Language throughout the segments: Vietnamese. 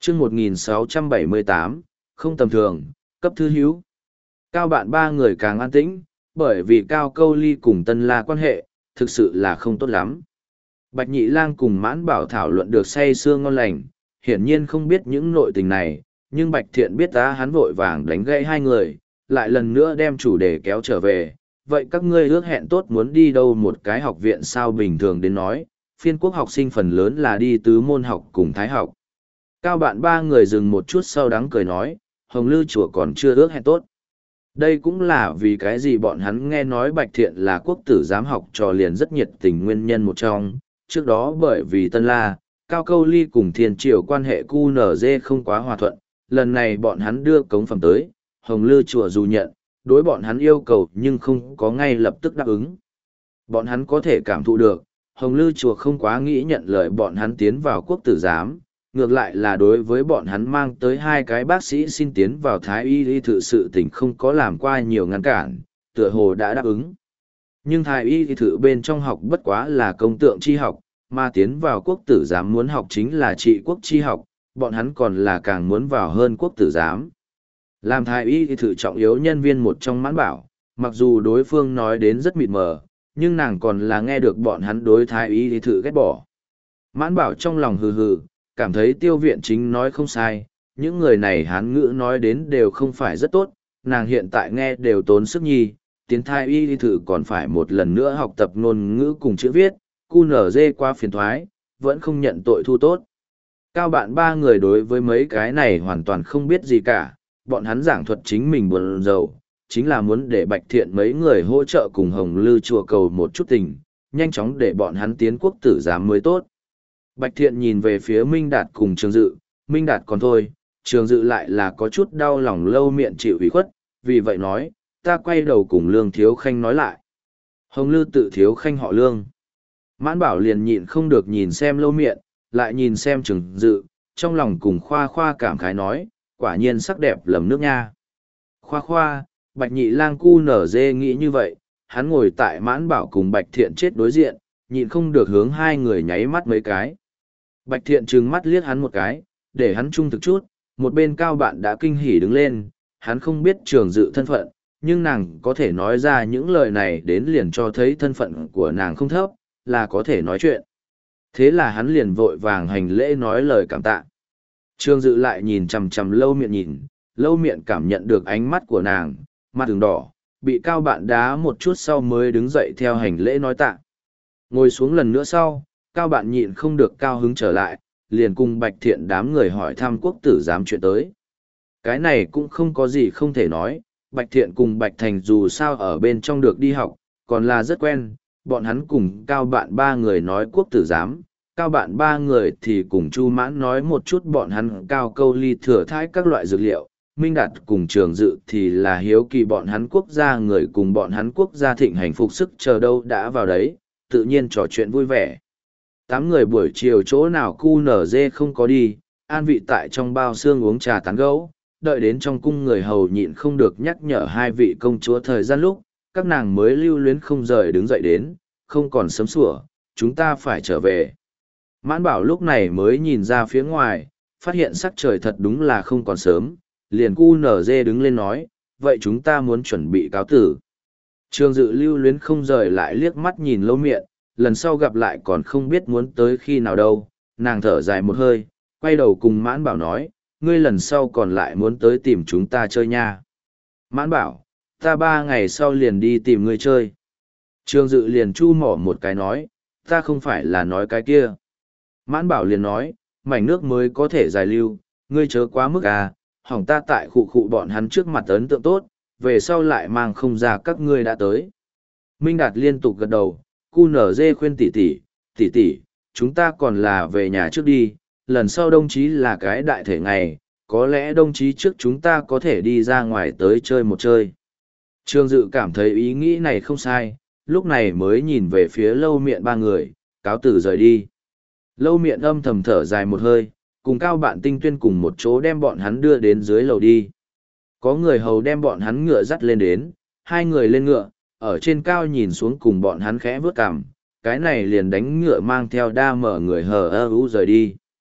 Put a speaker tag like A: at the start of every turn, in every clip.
A: chương 1678, không tầm thường, cấp thư hữu. Cao bạn ba người càng an tĩnh, bởi vì Cao Câu Ly cùng Tân La quan hệ, thực sự là không tốt lắm. Bạch Nhị Lang cùng Mãn Bảo thảo luận được say sưa ngon lành, hiển nhiên không biết những nội tình này, nhưng Bạch Thiện biết hắn vội vàng đánh gãy hai người, lại lần nữa đem chủ đề kéo trở về. Vậy các ngươi ước hẹn tốt muốn đi đâu một cái học viện sao? Bình thường đến nói, phiên quốc học sinh phần lớn là đi tứ môn học cùng thái học. Cao bạn ba người dừng một chút sau đắng cười nói, Hồng Lư chùa còn chưa ước hẹn tốt. Đây cũng là vì cái gì bọn hắn nghe nói Bạch Thiện là quốc tử giám học trò liền rất nhiệt tình nguyên nhân một trong. Trước đó bởi vì Tân La, Cao Câu Ly cùng Thiên Triều quan hệ QNZ không quá hòa thuận, lần này bọn hắn đưa cống phẩm tới, Hồng Lư chùa dù nhận, đối bọn hắn yêu cầu nhưng không có ngay lập tức đáp ứng. Bọn hắn có thể cảm thụ được, Hồng Lư chùa không quá nghĩ nhận lời bọn hắn tiến vào quốc tử giám, ngược lại là đối với bọn hắn mang tới hai cái bác sĩ xin tiến vào thái y thự sự tình không có làm qua nhiều ngăn cản, tựa hồ đã đáp ứng. Nhưng thái y thự bên trong học bất quá là công tượng chi học, mà tiến vào quốc tử giám muốn học chính là trị quốc chi học, bọn hắn còn là càng muốn vào hơn quốc tử giám. Làm thái y thự trọng yếu nhân viên một trong Mãn Bảo, mặc dù đối phương nói đến rất mịt mờ, nhưng nàng còn là nghe được bọn hắn đối thái y thự ghét bỏ. Mãn Bảo trong lòng hừ hừ, cảm thấy Tiêu Viện Chính nói không sai, những người này hán ngữ nói đến đều không phải rất tốt, nàng hiện tại nghe đều tốn sức nhi, tiến thái y thử còn phải một lần nữa học tập ngôn ngữ cùng chữ viết, QNZ qua phiền thoái, vẫn không nhận tội thu tốt. Cao bạn ba người đối với mấy cái này hoàn toàn không biết gì cả, bọn hắn giảng thuật chính mình buồn rầu, chính là muốn để Bạch Thiện mấy người hỗ trợ cùng Hồng Lư chùa cầu một chút tình, nhanh chóng để bọn hắn tiến quốc tử giám mới tốt. Bạch Thiện nhìn về phía Minh Đạt cùng Trường Dự, Minh Đạt còn thôi, Trường Dự lại là có chút đau lòng Lâu Miện chịu ủy khuất, vì vậy nói, ta quay đầu cùng Lương Thiếu Khanh nói lại. Hồng Lư tự Thiếu Khanh họ Lương. Mãn Bảo liền nhịn không được nhìn xem Lâu Miện, lại nhìn xem Trường Dự, trong lòng cùng Khoa Khoa cảm khái nói, quả nhiên sắc đẹp lầm nước nha. Khoa Khoa, Bạch Nhị Lang cu nở dê nghĩ như vậy, hắn ngồi tại Mãn Bảo cùng Bạch Thiện chết đối diện, nhịn không được hướng hai người nháy mắt mấy cái. Bạch Thiện trừng mắt liếc hắn một cái, để hắn trung thực chút, một bên Cao bạn đã kinh hỉ đứng lên, hắn không biết Trường Dự thân phận, nhưng nàng có thể nói ra những lời này đến liền cho thấy thân phận của nàng không thấp, là có thể nói chuyện. Thế là hắn liền vội vàng hành lễ nói lời cảm tạ. Trường Dự lại nhìn chằm chằm Lâu Miện nhìn, Lâu Miện cảm nhận được ánh mắt của nàng, mặt ửng đỏ, bị Cao bạn đá một chút sau mới đứng dậy theo hành lễ nói tạ. Ngồi xuống lần nữa sau, Cao bạn nhịn không được cao hứng trở lại, liền cùng Bạch Thiện đám người hỏi thăm quốc tử giám chuyện tới. Cái này cũng không có gì không thể nói, Bạch Thiện cùng Bạch Thành dù sao ở bên trong được đi học, còn là rất quen, bọn hắn cùng Cao bạn ba người nói quốc tử giám, Cao bạn ba người thì cùng Chu Mãn nói một chút bọn hắn Cao Câu Ly thừa thãi các loại dược liệu, Minh Đạt cùng Trường Dự thì là hiếu kỳ bọn hắn quốc gia người cùng bọn hắn quốc gia thịnh hành phục sức chờ đâu đã vào đấy, tự nhiên trò chuyện vui vẻ. 8 người buổi chiều chỗ nào QNZ không có đi, an vị tại trong bao xương uống trà tán gẫu, đợi đến trong cung người hầu nhịn không được nhắc nhở hai vị công chúa thời gian lúc, các nàng mới lưu luyến không rời đứng dậy đến, không còn sớm sủa, chúng ta phải trở về. Mãn Bảo lúc này mới nhìn ra phía ngoài, phát hiện sắc trời thật đúng là không còn sớm, liền QNZ đứng lên nói, vậy chúng ta muốn chuẩn bị cáo tử. Trường Dự lưu luyến không rời lại liếc mắt nhìn Lâu Miện, lần sau gặp lại còn không biết muốn tới khi nào đâu, nàng thở dài một hơi, quay đầu cùng Mãn Bảo nói, ngươi lần sau còn lại muốn tới tìm chúng ta chơi nha. Mãn Bảo, ta 3 ngày sau liền đi tìm ngươi chơi. Trường Dự liền chu mỏ một cái nói, ta không phải là nói cái kia. Mãn Bảo liền nói, mảnh nước mới có thể giải lưu, ngươi chớ quá mức à, hỏng ta tại khụ khụ bọn hắn trước mặt ấn tượng tốt, về sau lại mang không ra các ngươi đã tới. Minh Đạt liên tục gật đầu, QNZ khuyên tỷ tỷ, chúng ta còn là về nhà trước đi, lần sau đồng chí là cái đại thể ngày, có lẽ đồng chí trước chúng ta có thể đi ra ngoài tới chơi một chơi. Trương Dự cảm thấy ý nghĩ này không sai, lúc này mới nhìn về phía Lâu Miện ba người, cáo tử rời đi. Lâu Miện âm thầm thở dài một hơi, cùng Cao bạn Tinh Tuyên cùng một chỗ đem bọn hắn đưa đến dưới lầu đi. Có người hầu đem bọn hắn ngựa dắt lên đến, hai người lên ngựa, ở trên cao nhìn xuống cùng bọn hắn khẽ vướt cằm, cái này liền đánh ngựa mang theo đa mở người hờ ơ u rời đi.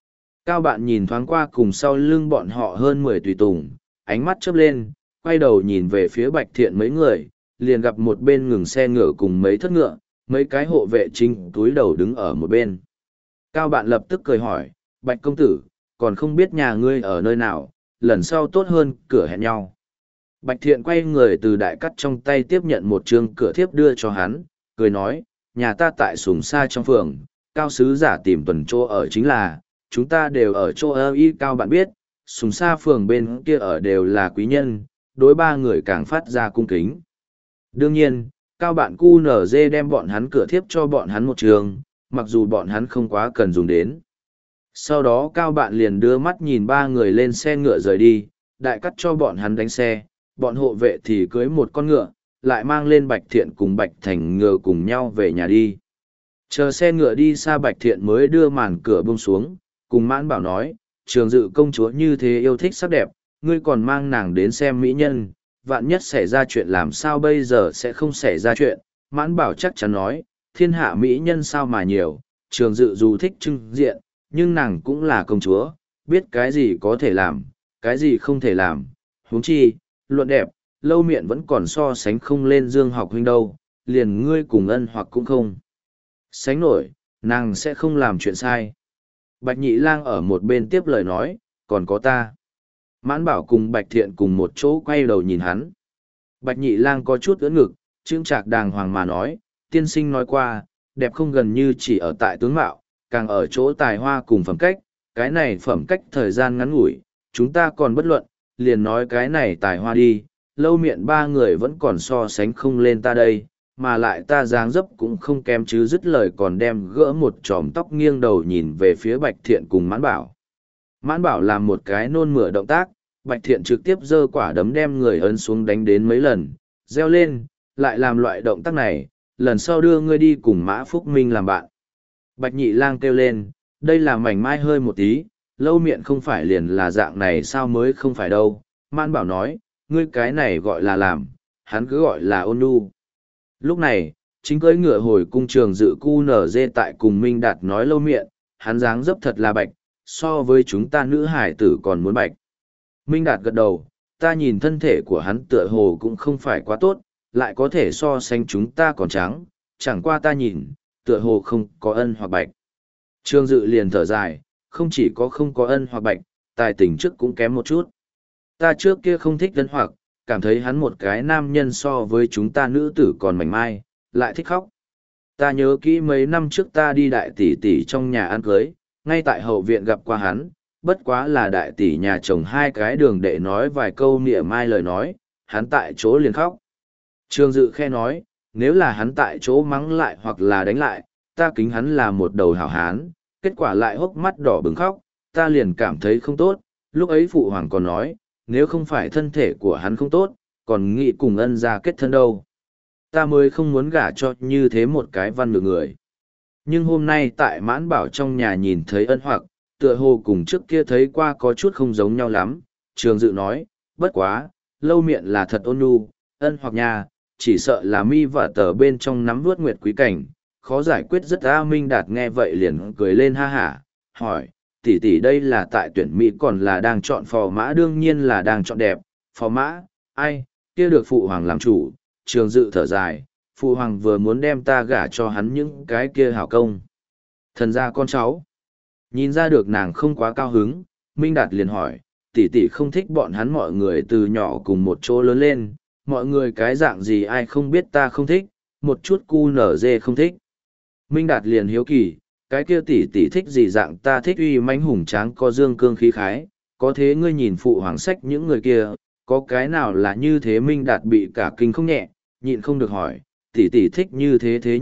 A: Cao bạn nhìn thoáng qua cùng sau lưng bọn họ hơn 10 tùy tùng, ánh mắt chớp lên, quay đầu nhìn về phía Bạch Thiện mấy người, liền gặp một bên ngừng xe ngựa cùng mấy thất ngựa, mấy cái hộ vệ chính túi đầu đứng ở một bên. Cao bạn lập tức cười hỏi, Bạch công tử, còn không biết nhà ngươi ở nơi nào, lần sau tốt hơn cửa hẹn nhau. Bạch Thiện quay người từ đại cắt trong tay tiếp nhận một chương cửa thiếp đưa cho hắn, cười nói, nhà ta tại Sùng Sa trong phường, Cao sứ giả tìm tuần chỗ ở chính là, chúng ta đều ở chỗ ở y Cao bạn biết, Sùng Sa phường bên kia ở đều là quý nhân, đối ba người càng phát ra cung kính. Đương nhiên, Cao bạn QNZ đem bọn hắn cửa thiếp cho bọn hắn một trường, mặc dù bọn hắn không quá cần dùng đến. Sau đó Cao bạn liền đưa mắt nhìn ba người lên xe ngựa rời đi, đại cắt cho bọn hắn đánh xe, bọn hộ vệ thì cưới một con ngựa, lại mang lên Bạch Thiện cùng Bạch Thành ngựa cùng nhau về nhà đi. Chờ xe ngựa đi xa Bạch Thiện mới đưa màn cửa buông xuống, cùng Mãn Bảo nói, Trường Dự công chúa như thế yêu thích sắc đẹp, ngươi còn mang nàng đến xem mỹ nhân, vạn nhất xảy ra chuyện làm sao bây giờ sẽ không xảy ra chuyện. Mãn Bảo chắc chắn nói, thiên hạ mỹ nhân sao mà nhiều, Trường Dự dù thích trưng diện, nhưng nàng cũng là công chúa, biết cái gì có thể làm, cái gì không thể làm, huống chi, luận đẹp, Lâu Miện vẫn còn so sánh không lên Dương Học huynh đâu, liền ngươi cùng Ân Hoặc cũng không sánh nổi, nàng sẽ không làm chuyện sai. Bạch Nhị Lang ở một bên tiếp lời nói, còn có ta. Mãn Bảo cùng Bạch Thiện cùng một chỗ quay đầu nhìn hắn. Bạch Nhị Lang có chút ưỡn ngực, chững chạc đàng hoàng mà nói, tiên sinh nói qua, đẹp không gần như chỉ ở tại tướng mạo, càng ở chỗ tài hoa cùng phẩm cách, cái này phẩm cách thời gian ngắn ngủi, chúng ta còn bất luận, liền nói cái này tài hoa đi, Lâu Miện ba người vẫn còn so sánh không lên ta đây, mà lại ta dáng dấp cũng không kém chứ, dứt lời còn đem gỡ một chòm tóc nghiêng đầu nhìn về phía Bạch Thiện cùng Mãn Bảo. Mãn Bảo làm một cái nôn mửa động tác, Bạch Thiện trực tiếp giơ quả đấm đem người ấn xuống đánh đến mấy lần, reo lên, lại làm loại động tác này, lần sau đưa ngươi đi cùng Mã Phúc Minh làm bạn. Bạch Nhị Lang kêu lên, đây là mảnh mai hơi một tí, Lâu Miện không phải liền là dạng này sao mới không phải đâu. Mãn Bảo nói, ngươi cái này gọi là làm, hắn cứ gọi là ôn nhu. Lúc này, chính cưỡi ngựa hồi cung Trường Dự QNZ tại cùng Minh Đạt nói Lâu Miện, hắn dáng dấp thật là bạch, so với chúng ta nữ hải tử còn muốn bạch. Minh Đạt gật đầu, ta nhìn thân thể của hắn tựa hồ cũng không phải quá tốt, lại có thể so sánh chúng ta còn trắng, chẳng qua ta nhìn, tựa hồ không có ân hoặc bạch. Trương Dự liền thở dài, không chỉ có không có ân hoặc bạch, tài tình trước cũng kém một chút. Ta trước kia không thích ân hoặc, cảm thấy hắn một cái nam nhân so với chúng ta nữ tử còn mảnh mai, lại thích khóc. Ta nhớ kỹ mấy năm trước ta đi đại tỷ tỷ trong nhà ăn cưới, ngay tại hậu viện gặp qua hắn, bất quá là đại tỷ nhà chồng hai cái đường để nói vài câu mỉa mai lời nói, hắn tại chỗ liền khóc. Trương Dự khe nói, nếu là hắn tại chỗ mắng lại hoặc là đánh lại, ta kính hắn là một đầu hảo hán, kết quả lại hốc mắt đỏ bừng khóc, ta liền cảm thấy không tốt, lúc ấy phụ hoàng còn nói, nếu không phải thân thể của hắn không tốt, còn nghĩ cùng Ân gia kết thân đâu. Ta mới không muốn gả cho như thế một cái văn được người. Nhưng hôm nay tại Mãn Bảo trong nhà nhìn thấy Ân hoặc, tựa hồ cùng trước kia thấy qua có chút không giống nhau lắm, Trường Dự nói, bất quá, Lâu Miện là thật ôn nhu, Ân hoặc nhà, chỉ sợ là mi và tờ bên trong nắm vuốt nguyệt quý cảnh, khó giải quyết rất. A Minh Đạt nghe vậy liền cười lên ha hả, hỏi, tỷ tỷ đây là tại tuyển Mỹ còn là đang chọn phò mã? Đương nhiên là đang chọn đẹp, phò mã, ai, kia được phụ hoàng làm chủ. Trường Dự thở dài, phụ hoàng vừa muốn đem ta gả cho hắn những cái kia hảo công. Thần gia con cháu. Nhìn ra được nàng không quá cao hứng, Minh Đạt liền hỏi, tỷ tỷ không thích bọn hắn mọi người từ nhỏ cùng một chỗ lớn lên, mọi người cái dạng gì ai không biết ta không thích, một chút cu nở dê không thích. Minh Đạt liền hiếu kỳ, cái kia tỷ tỷ thích gì dạng? Ta thích uy mãnh hùng tráng có dương cương khí khái, có thế ngươi nhìn phụ hoàng sách những người kia, có cái nào là như thế? Minh Đạt bị cả kinh không nhẹ, nhịn không được hỏi, tỷ tỷ thích như thế thế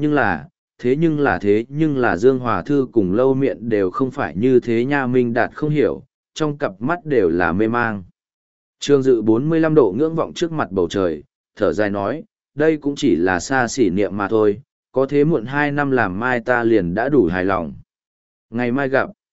A: nhưng là Dương Hòa Thư cùng Lâu Miện đều không phải như thế nha. Minh Đạt không hiểu, trong cặp mắt đều là mê mang. Trương Dự 45 độ ngưỡng vọng trước mặt bầu trời, thở dài nói, đây cũng chỉ là xa xỉ niệm mà thôi, có thế muộn 2 năm làm mai ta liền đã đủ hài lòng. Ngày mai gặp.